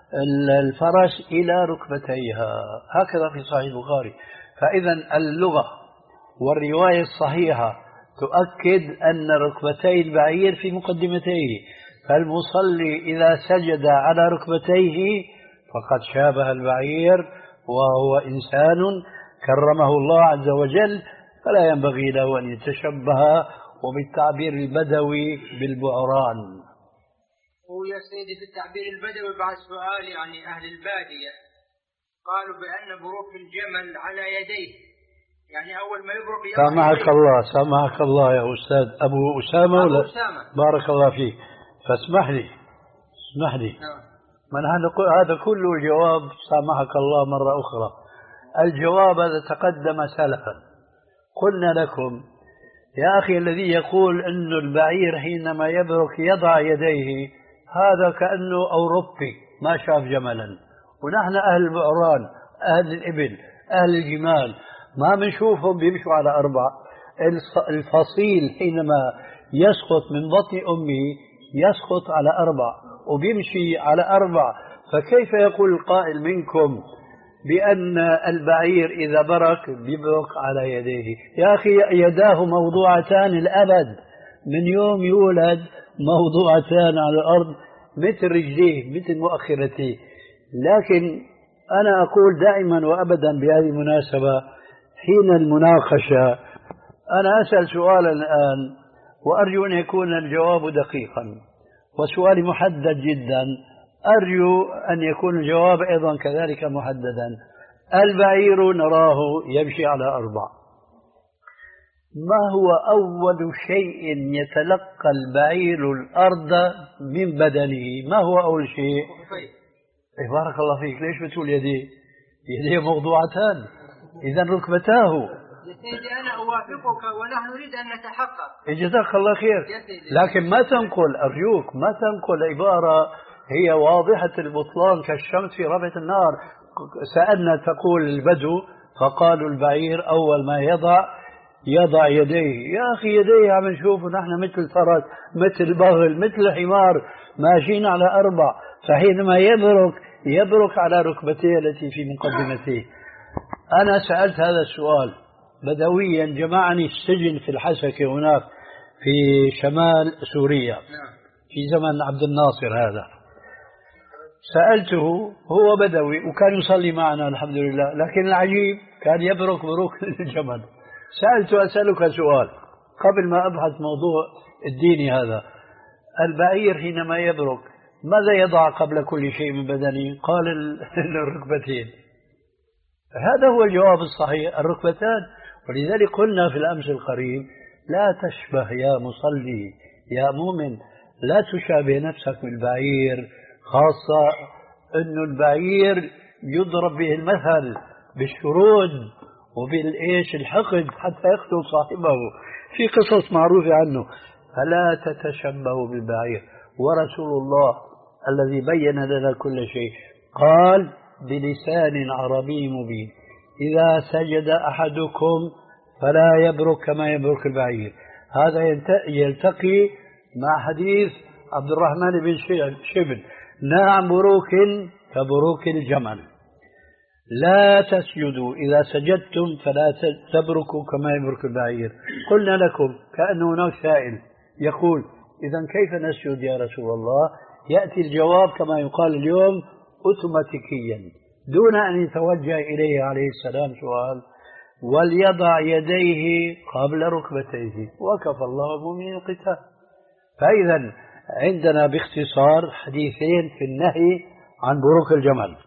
الفرس إلى ركبتيها، هكذا في صحيح البخاري. فإذا اللغة والرواية الصحيحة تؤكد أن ركبتي البعير في مقدمتيه، فالمصلي إذا سجد على ركبتيه فقد شابه البعير، وهو إنسان كرمه الله عز وجل، فلا ينبغي له أن يتشبه وبالتعبير البدوي بالبعران. ويا سيدي في التعبير البدوي بعد سؤال يعني أهل البادية قالوا بأن بروك الجمل على يديه، يعني أول ما يبرك. سامحك الله سامحك الله يا أستاذ أبو أسامة أبو ولا أسامة. بارك الله فيك. فاسمح لي اسمح لي من هذا كله جواب سامحك الله مرة أخرى. الجواب هذا تقدم سلفا. قلنا لكم يا أخي الذي يقول أن البعير حينما يبرك يضع يديه هذا كأنه أوروبي ما شاف جملا، ونحن أهل البعران أهل الإبل أهل الجمال ما بنشوفهم بيمشوا على أربع. الفصيل حينما يسقط من بطن أمه يسقط على أربع وبيمشي على أربع، فكيف يقول القائل منكم بأن البعير إذا برك بيبرك على يديه؟ يا أخي يداه موضوعتان الأبد، من يوم يولد موضوعتان على الأرض مثل رجليه مثل مؤخرتيه. لكن أنا أقول دائما وأبدا بهذه المناسبة حين المناقشة، أنا أسأل سؤالا الآن وأرجو أن يكون الجواب دقيقا، وسؤالي محدد جدا، أرجو أن يكون الجواب أيضا كذلك محددا. البعير نراه يمشي على أربع، ما هو أول شيء يتلقى البعير الأرض من بدنه؟ ما هو أول شيء؟ إيه بارك الله فيك، ليش بتقول يديه؟ يديه موضوعتان، إذا ركبتاه. يا سيدي أنا أوافقك ونحن نريد أن نتحقق. جزاك الله خير، لكن ما تنقل أرجوك، ما تنقل عبارة هي واضحة البطلان كالشمس في ربعة النار. سألنا تقول البدو فقالوا البعير أول ما يضع يضع يديه. يا أخي يديه عم نشوفه نحن مثل فرس مثل بغل مثل حمار ماشيين على أربع، فحينما يبرك يبرك على ركبتيه التي في مقدمته. أنا سألت هذا السؤال بدويا، جمعني السجن في الحسكة هناك في شمال سوريا في زمن عبد الناصر هذا. سألته، هو بدوي وكان يصلي معنا الحمد لله، لكن العجيب كان يبرك بروك الجمل. سألته أسألك سؤال قبل ما أبحث موضوع الديني هذا، البعير حينما يبرك ماذا يضع قبل كل شيء من بدنه؟ قال الركبتين. هذا هو الجواب الصحيح، الركبتان. ولذلك قلنا في الأمس القريب لا تشبه يا مصلي يا مؤمن، لا تشابه نفسك بالبعير، خاصة أن البعير يضرب به المثل بالشرود وبالإيش الحقد حتى يقتل صاحبه، في قصص معروفة عنه. فلا تتشبهوا بالبعير. ورسول الله الذي بين لنا كل شيء قال بلسان عربي مبين: إذا سجد أحدكم فلا يبرك كما يبرك البعير. هذا يلتقي مع حديث عبد الرحمن بن شبل: نعم بروك كبروك الجمل. لا تسجدوا، إذا سجدتم فلا تبركوا كما يبرك البعير. قلنا لكم كأن هناك سائل يقول: إذا كيف نسجد يا رسول الله؟ يأتي الجواب كما يقال اليوم أوتوماتيكيا دون أن يتوجه إليه عليه السلام سؤال: وليضع يديه قبل ركبتيه وكفى الله المؤمنين القتال. فإذا عندنا باختصار حديثين في النهي عن بروك الجمل،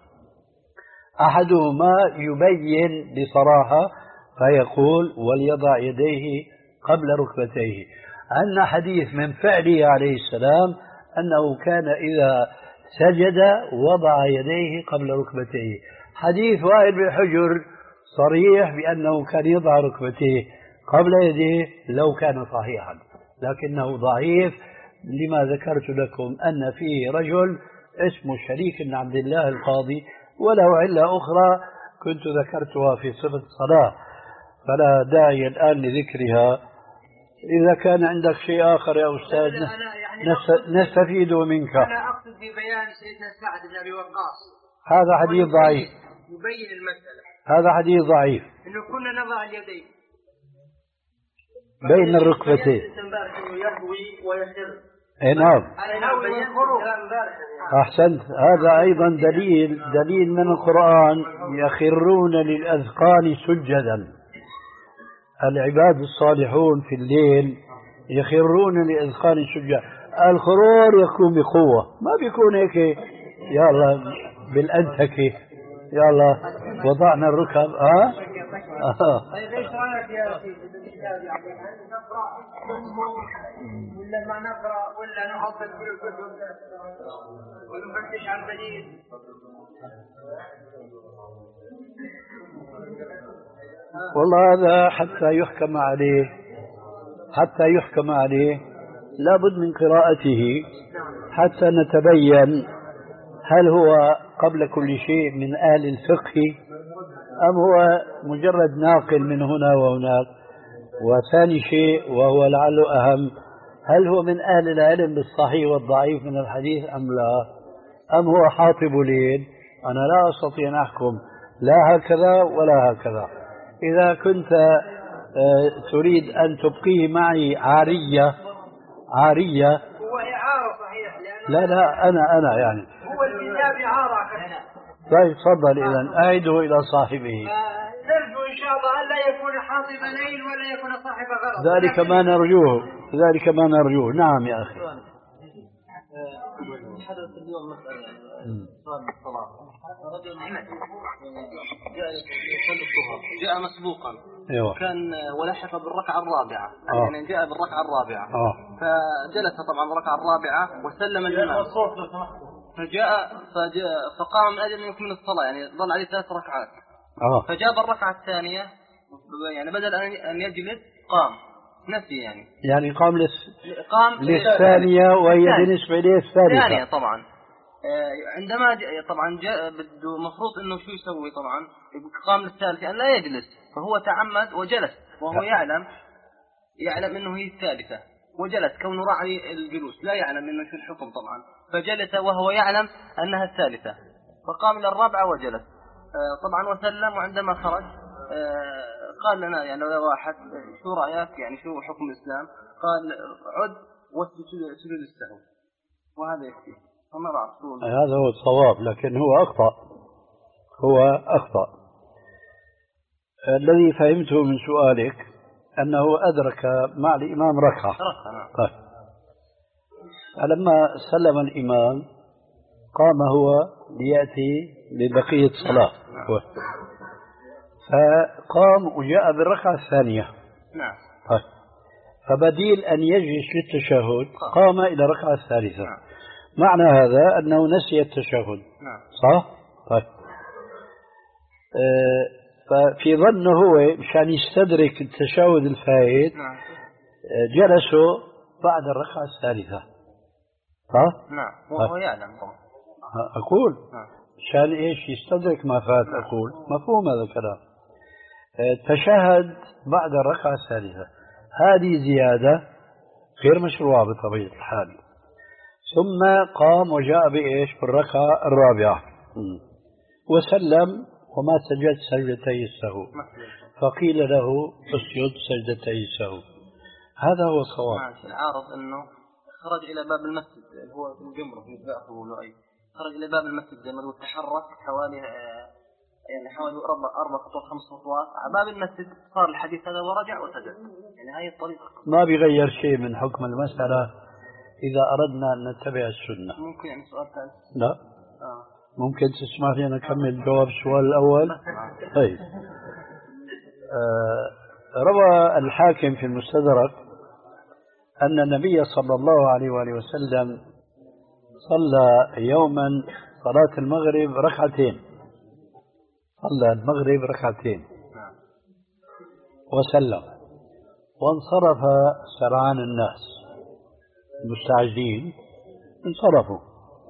أحدهما يبين بصراحة فيقول: وليضع يديه قبل ركبتيه. أن حديث من فعله عليه السلام أنه كان إذا سجد وضع يديه قبل ركبتيه. حديث وائل بن حجر صريح بأنه كان يضع ركبتيه قبل يديه لو كان صحيحا، لكنه ضعيف لما ذكرت لكم أن فيه رجل اسمه شريك بن عبد الله القاضي، وله علة أخرى كنت ذكرتها في صفة الصلاة فلا داعي الآن لذكرها. إذا كان عندك شيء آخر يا أستاذ يعني نستفيد منك. أنا أقصد ببيان سيدنا سعد بن أبي وقاص، هذا حديث ضعيف، يبين المسألة. هذا حديث ضعيف، إنه كنا نضع اليدين بين الركبتين. يهوي ويسر. اي نعم، أحسنت. هذا أيضا دليل دليل من القرآن: يخرون للأذقان سجدا. العباد الصالحون في الليل يخرون للأذقان سجدا. الخرور يكون بقوة، ما بيكون هيك يلا بالأنتكة يلا وضعنا الركب. اه اه طيب ايش رايك يا سيدي بالاستاذ؟ يعني هل نقرا ولا ما نقرا ولا نحفظ كل الكتب ونفتش عن بديل؟ والله هذا حتى يحكم عليه حتى يحكم عليه لابد من قراءته حتى نتبين هل هو قبل كل شيء من أهل الفقه أم هو مجرد ناقل من هنا وهناك؟ وثاني شيء وهو لعله أهم، هل هو من أهل العلم بالصحيح والضعيف من الحديث أم لا؟ أم هو حاطب لين؟ أنا لا أستطيع أن أحكم لا هكذا ولا هكذا. إذا كنت تريد أن تبقيه معي عارية عارية هو إعارة صحيح، لا لا أنا أنا يعني هو الكتاب إعارة. طيب تفضل إذن أعيده إلى صاحبه. نرجو إن شاء الله أن لا يكون حاطب ليل ولا يكون صاحب غرض، ذلك ما نرجوه ذلك ما نرجوه. نعم يا أخي. حدث اليوم مسألة صلاة الصلاة، رجل جاء يصلي الظهر جاء مسبوقا كان ولحق بالركعة الرابعة آه. يعني جاء بالركعة الرابعة آه. فجلس طبعا الركعة الرابعة وسلم الإمام فجاء فجاء فقام من أجل أن يكمل الصلاة يعني ظل عليه ثلاث ركعات. آه. فجاء بالركعة الثانية يعني بدل أن يجلس قام نفسي يعني يعني قام لس... قام للثانية وهي بالنسبة لي الثالثة. الثانية طبعا. عندما طبعا جاء بده مفروض انه شو يسوي طبعا قام للثالثة ان لا يجلس، فهو تعمد وجلس وهو يعلم يعلم انه هي الثالثة وجلس كونه راعي الجلوس لا يعلم انه شو الحكم طبعا، فجلس وهو يعلم انها الثالثة فقام الى الرابعة وجلس طبعا وسلم. وعندما خرج قال لنا يعني واحد شو رأيك يعني شو حكم الإسلام؟ قال عد واسجد سجود السهو وهذا يكفي. فما بعرف هذا هو الصواب، لكن هو أخطأ هو أخطأ. الذي فهمته من سؤالك أنه أدرك مع الإمام ركعة. طيب. فلما سلم الإمام قام هو ليأتي ببقية الصلاة. فقام وجاء بالركعة الثانية. نعم. طيب. فبديل أن يجلس للتشهد قام إلى الركعة الثالثة. نعم. معنى هذا أنه نسي التشهد. نعم. صح؟ طيب. آه ففي ظنه هو مشان يستدرك التشهد الفائت. نعم. آه جلسوا بعد الركعة الثالثة. صح؟ نعم. وهو يعلم. أقول نعم. مشان إيش يستدرك ما فات. نعم. أقول مفهوم هذا الكلام. آه تشهد بعد الركعة الثالثة، هذه زيادة غير مشروعة بطبيعة الحال. ثم قام وجاء بإيش بالركعة الرابعة وسلم وما سجد سجدتي السهو، فقيل له اسجد سجدتي السهو. هذا هو الصواب. العارض أنه خرج إلى باب المسجد اللي هو في الجمرة في الباقي ولؤي، خرج إلى باب المسجد زي ما قلت تحرك حوالي يعني حوالي أربع أربع خطوات خمس خطوات على باب المسجد، صار الحديث هذا ورجع وسجد. يعني هاي الطريقة ما بيغير شيء من حكم المسألة إذا أردنا أن نتبع السنة. ممكن يعني سؤال ثالث؟ لا. آه. ممكن تسمح لي أن أكمل جواب السؤال الأول؟ طيب. آه روى الحاكم في المستدرك أن النبي صلى الله عليه وآله وسلم صلى يوما صلاة المغرب ركعتين، صلى المغرب ركعتين وسلم وانصرف سرعان الناس المستعجلين انصرفوا،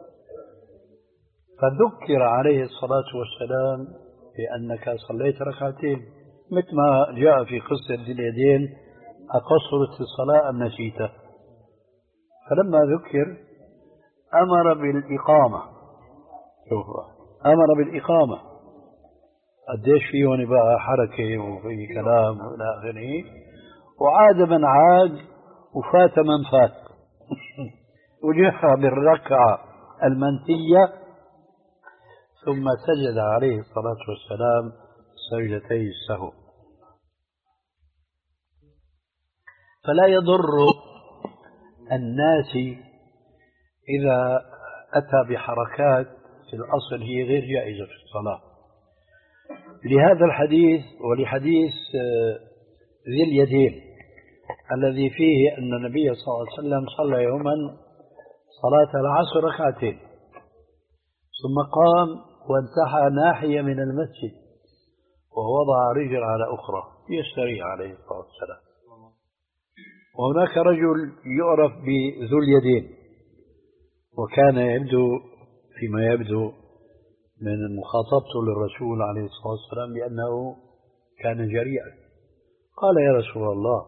فذكر عليه الصلاة والسلام بأنك صليت ركعتين مثل ما جاء في قصة ذي اليدين أقصرت الصلاة أم نسيته. فلما ذكر أمر بالإقامة. شوف أمر بالإقامة قديش فيه بقى حركة وفي كلام وإلى آخره، وعاد من عاد وفات من فات وجاء بالركعة المنسية ثم سجد عليه الصلاة والسلام سجدتي السهو. فلا يضر الناس إذا أتى بحركات في الأصل هي غير جائزة في الصلاة، لهذا الحديث ولحديث ذي اليدين الذي فيه أن النبي صلى الله عليه وسلم صلى يوما صلاة العصر ركعتين ثم قام وانتحى ناحية من المسجد ووضع رجل على أخرى يستريح عليه الصلاة والسلام. وهناك رجل يعرف بذو اليدين وكان يبدو فيما يبدو من مخاطبته للرسول عليه الصلاة والسلام بأنه كان جريئا. قال يا رسول الله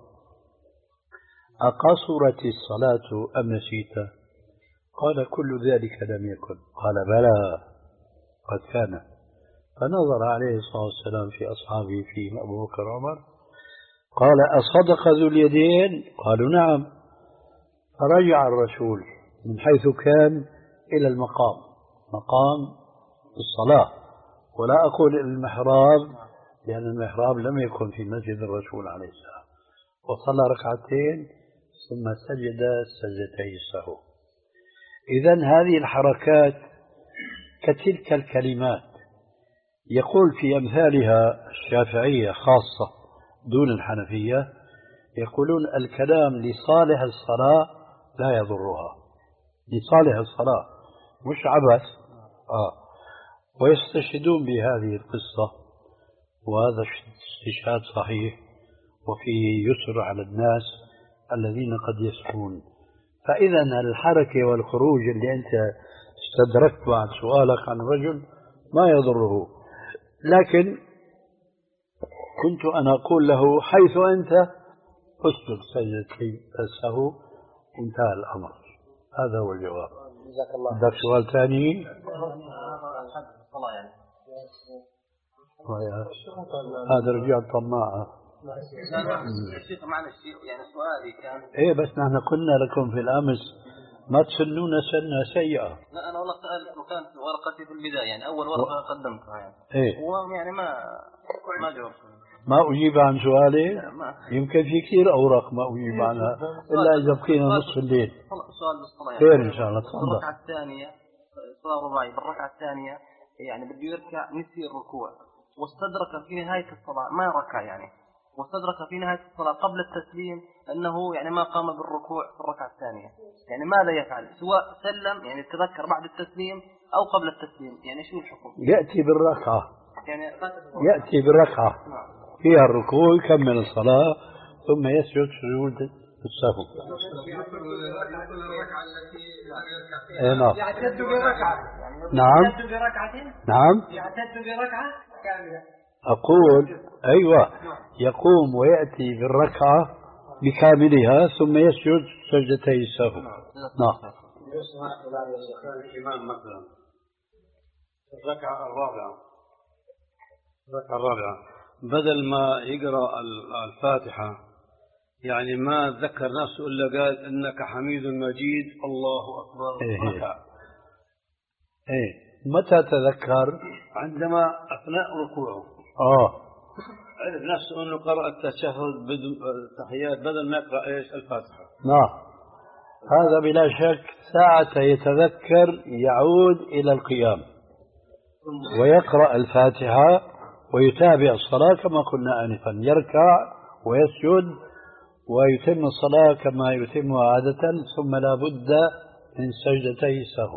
أقصرت الصلاة أم نسيت؟ قال كل ذلك لم يكن. قال بلى قد كان. فنظر عليه الصلاة والسلام في أصحابه فيهم أبو بكر وعمر قال أصدق ذو اليدين؟ قالوا نعم. فرجع الرسول من حيث كان إلى المقام، مقام الصلاة، ولا أقول المحراب لأن المحراب لم يكن في مسجد الرسول عليه السلام، وصلى ركعتين ثم سجد سجدتي السهو. إذن هذه الحركات كتلك الكلمات يقول في أمثالها الشافعية خاصة دون الحنفية، يقولون الكلام لصالح الصلاة لا يضرها، لصالح الصلاة مش عبث. آه. ويستشهدون بهذه القصة، وهذا استشهاد صحيح وفيه يسر على الناس الذين قد يسهون. فإذا الحركة والخروج اللي أنت استدركت بعد سؤالك عن الرجل ما يضره، لكن كنت أنا أقول له حيث أنت اسجد سجدتي السهو، انتهى الأمر. هذا هو الجواب. جزاك الله. عندك سؤال ثاني؟ هذا رجال طماعة. الشيخ معلش يعني سؤالي كان ايه بس نحن قلنا لكم في الأمس ما تسنون سنة سيئة. لا أنا والله سألت وكانت ورقتي في البداية يعني أول ورقة و... قدمتها يعني ايه ويعني ما ما جاوبت. ما أجيب عن سؤالي؟ ما. يمكن في كثير أوراق ما أجيب عنها إلا إذا بقينا نصف الليل. سؤال بالصلاة خير إن شاء الله. تفضل. الركعة الثانية صلاة رباعي بالركعة الثانية يعني بده يركع نسي الركوع واستدرك في نهاية الصلاة ما ركع يعني واستدرك في نهاية الصلاة قبل التسليم أنه يعني ما قام بالركوع في الركعة الثانية، يعني ماذا يفعل؟ سواء سلم يعني تذكر بعد التسليم أو قبل التسليم، يعني شو الحكم؟ يأتي بالركعة، يعني يأتي بالركعة فيها الركوع يكمل الصلاة ثم يسجد سجود السهو. نعم. يعتد بركعة. نعم. يعتد بركعة. نعم. يعتد بركعة كاملة. أقول أيوة يقوم ويأتي بالركعة بكاملها ثم يسجد سجدتي السهو. نعم. الإمام مثلا الركعة الرابعة الركعة الرابعة بدل ما يقرأ الفاتحة يعني ما ذكر نفسه إلا قال إنك حميد مجيد الله أكبر. إيه ركع. إيه متى تذكر؟ عندما أثناء ركوعه آه عرف نفسه أنه قرأ التشهد بدل التحيات بدل ما يقرأ إيش الفاتحة. نعم. هذا بلا شك ساعة يتذكر يعود إلى القيام ويقرأ الفاتحة ويتابع الصلاة كما قلنا آنفا، يركع ويسجد ويتم الصلاة كما يتمها عادة ثم لا بد من سجدتي السهو.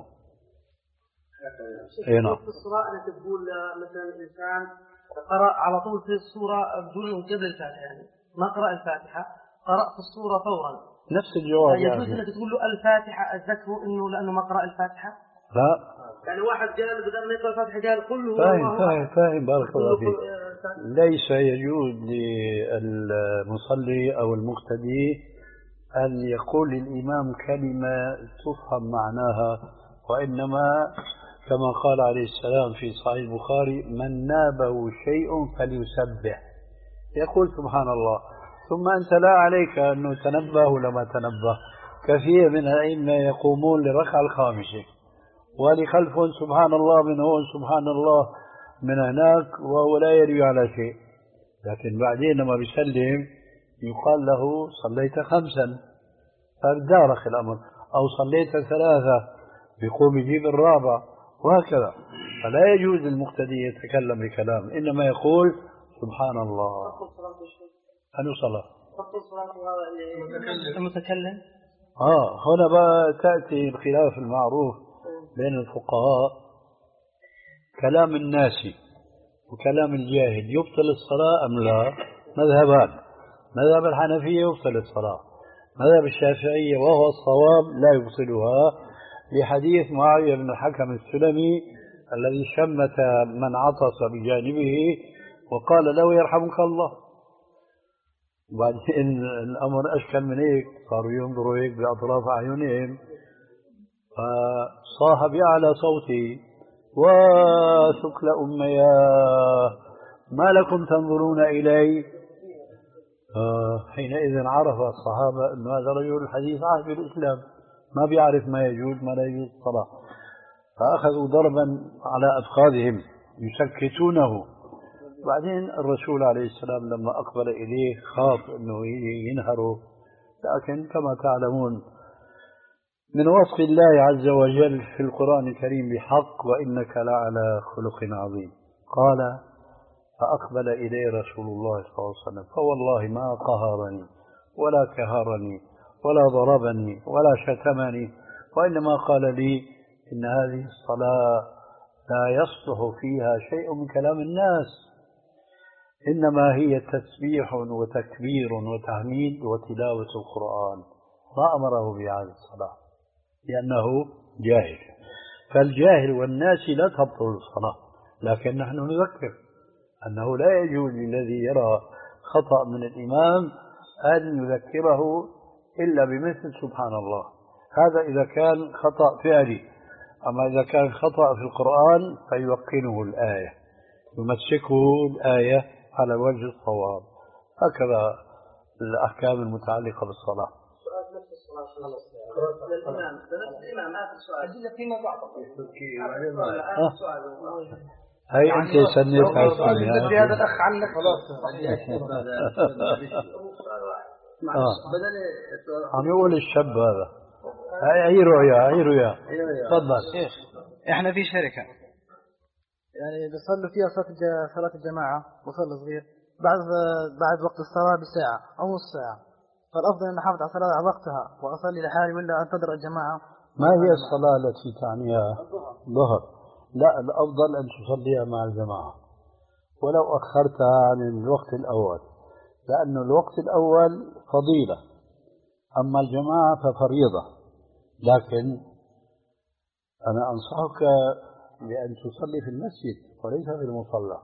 اي نعم. في الصلاة أنا تقول مثلا الإنسان قرأ على طول في السورة بدون قبل الفاتحة، يعني ما قرأ الفاتحة قرأ في السورة فورا نفس الجواب. يجوز يعني انك تقول له الفاتحة أتذكره إنه لأنه ما قرأ الفاتحة؟ لا يعني واحد قال بدل ما يقرأ الفاتحة قال قل هو فاهم فاهم فاهم بارك الله فيك. ليس يجوز للمصلي أو المقتدي أن يقول للإمام كلمة تفهم معناها، وإنما كما قال عليه السلام في صحيح البخاري من نابه شيء فليسبح، يقول سبحان الله، ثم أنت لا عليك أنه تنبه ولا ما تنبه. كثير من الأئمة يقومون للركعة الخامسة ولخلفهم سبحان الله من هون سبحان الله من هناك وهو لا يروي على شيء، لكن بعدين لما بيسلم يقال له صليت خمسا فدارك الأمر، أو صليت ثلاثة بيقوم يجيب الرابع وهكذا. فلا يجوز للمقتدي يتكلم بكلام، إنما يقول سبحان الله. أنو صلاة المتكلم آه هنا بقى تأتي الخلاف المعروف بين الفقهاء، كلام الناس وكلام الجاهل يبطل الصلاة أم لا؟ مذهبان، مذهب الحنفية يبطل الصلاة، مذهب الشافعية وهو الصواب لا يبطلها، لحديث معاوية بن الحكم السلمي الذي شمت من عطس بجانبه وقال له يرحمك الله. وبعدين الأمر أشكل من هيك، صاروا ينظروا هيك بأطراف أعينهم، فصاح بأعلى صوتي: وثقل أمياه ما لكم تنظرون إلي؟ آه حينئذ عرف الصحابة أن هذا رجل حديث عهد بالإسلام، ما بيعرف ما يجوز ما لا يجوز الصلاة، فأخذوا ضربا على أفخاذهم يسكتونه. بعدين الرسول عليه السلام لما أقبل إليه خاف أنه ينهره، لكن كما تعلمون من وصف الله عز وجل في القرآن الكريم بحق: وإنك لعلى خلق عظيم. قال: فأقبل إليه رسول الله صلى الله عليه وسلم فوالله ما قهرني ولا كهرني ولا ضربني ولا شتمني، وإنما قال لي: إن هذه الصلاة لا يصلح فيها شيء من كلام الناس، إنما هي تسبيح وتكبير وتحميد وتلاوة القرآن، ما أمره بهذه الصلاة لأنه جاهل. فالجاهل والناس لا تبطل الصلاة، لكن نحن نذكر أنه لا يجوز للذي يرى خطأ من الإمام أن يذكره إلا بمثل سبحان الله. هذا إذا كان خطأ فعلي، أما إذا كان خطأ في القرآن فيوقنه الآية، يمسكه الآية على وجه الصواب. هكذا الأحكام المتعلقة بالصلاة. سؤال نفس الصلاة للإمام، بنفس الإمام ما في سؤال أدلة فيما بعض. هاي أنت سنيت هاي السنة. بدي هذا الأخ عنك خلاص. بدل عم يقول الشاب هذا. هاي أي رؤيا أي رؤيا. تفضل. شيخ إحنا في شركة يعني بيصلوا فيها صلاة صلاة الجماعة وصلي صغير بعد بعد وقت الصلاة بساعة أو نص ساعة، فالأفضل أن أحافظ على الصلاة على وقتها وأصلي لحالي ولا أنتظر الجماعة؟ ما هي الصلاة التي تعنيها؟ ظهر. لا، الأفضل أن تصليها مع الجماعة ولو أخرتها عن الوقت الأول، لأن الوقت الأول فضيلة، أما الجماعة ففريضة. لكن أنا أنصحك بأن تصلي في المسجد وليس في المصلى.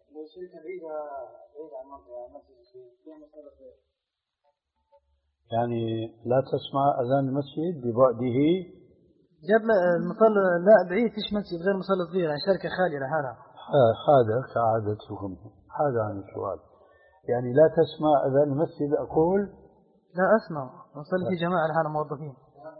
يعني لا تسمع أذان المسجد ببعده. جاب المصلى لا بعيد، فيش مسجد غير مصلى صغير، يعني شركة خالية لحالها. هذا كعادتهم، هذا عن السؤال. يعني لا تسمع أذان المسجد أقول؟ لا أسمع، نصلي في جماعة لحالها موظفين.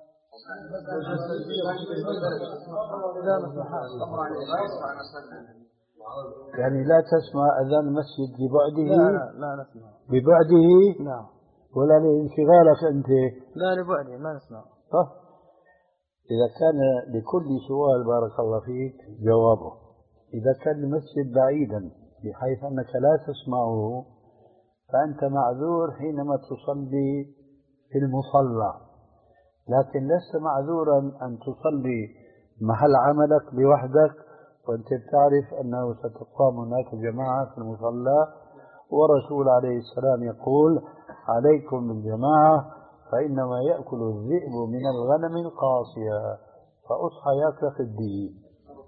يعني لا تسمع أذان المسجد ببعده؟ لا لا, لا نسمع ببعده؟ نعم. ولا لانشغالك أنت؟ لا لبعده ما نسمع. طيب إذا كان لكل سؤال بارك الله فيك جوابه. إذا كان المسجد بعيدا بحيث أنك لا تسمعه فأنت معذور حينما تصلي في المصلى، لكن لست معذورا أن تصلي محل عملك لوحدك وأنت تعرف أنه ستقام هناك جماعة في المصلى، ورسول عليه السلام يقول: عليكم بالجماعة فإنما يأكل الذئب من الغنم القاصية، فأصحى ياكل في الدين.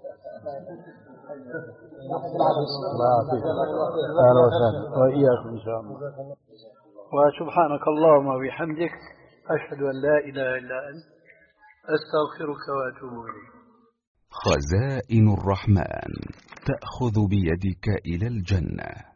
أهلا وسهلا وإياكم إن شاء الله. وسبحانك اللهم وبحمدك أشهد أن لا إله إلا أنت أستغفرك وأتوب إليك. خزائن الرحمن تأخذ بيدك إلى الجنة.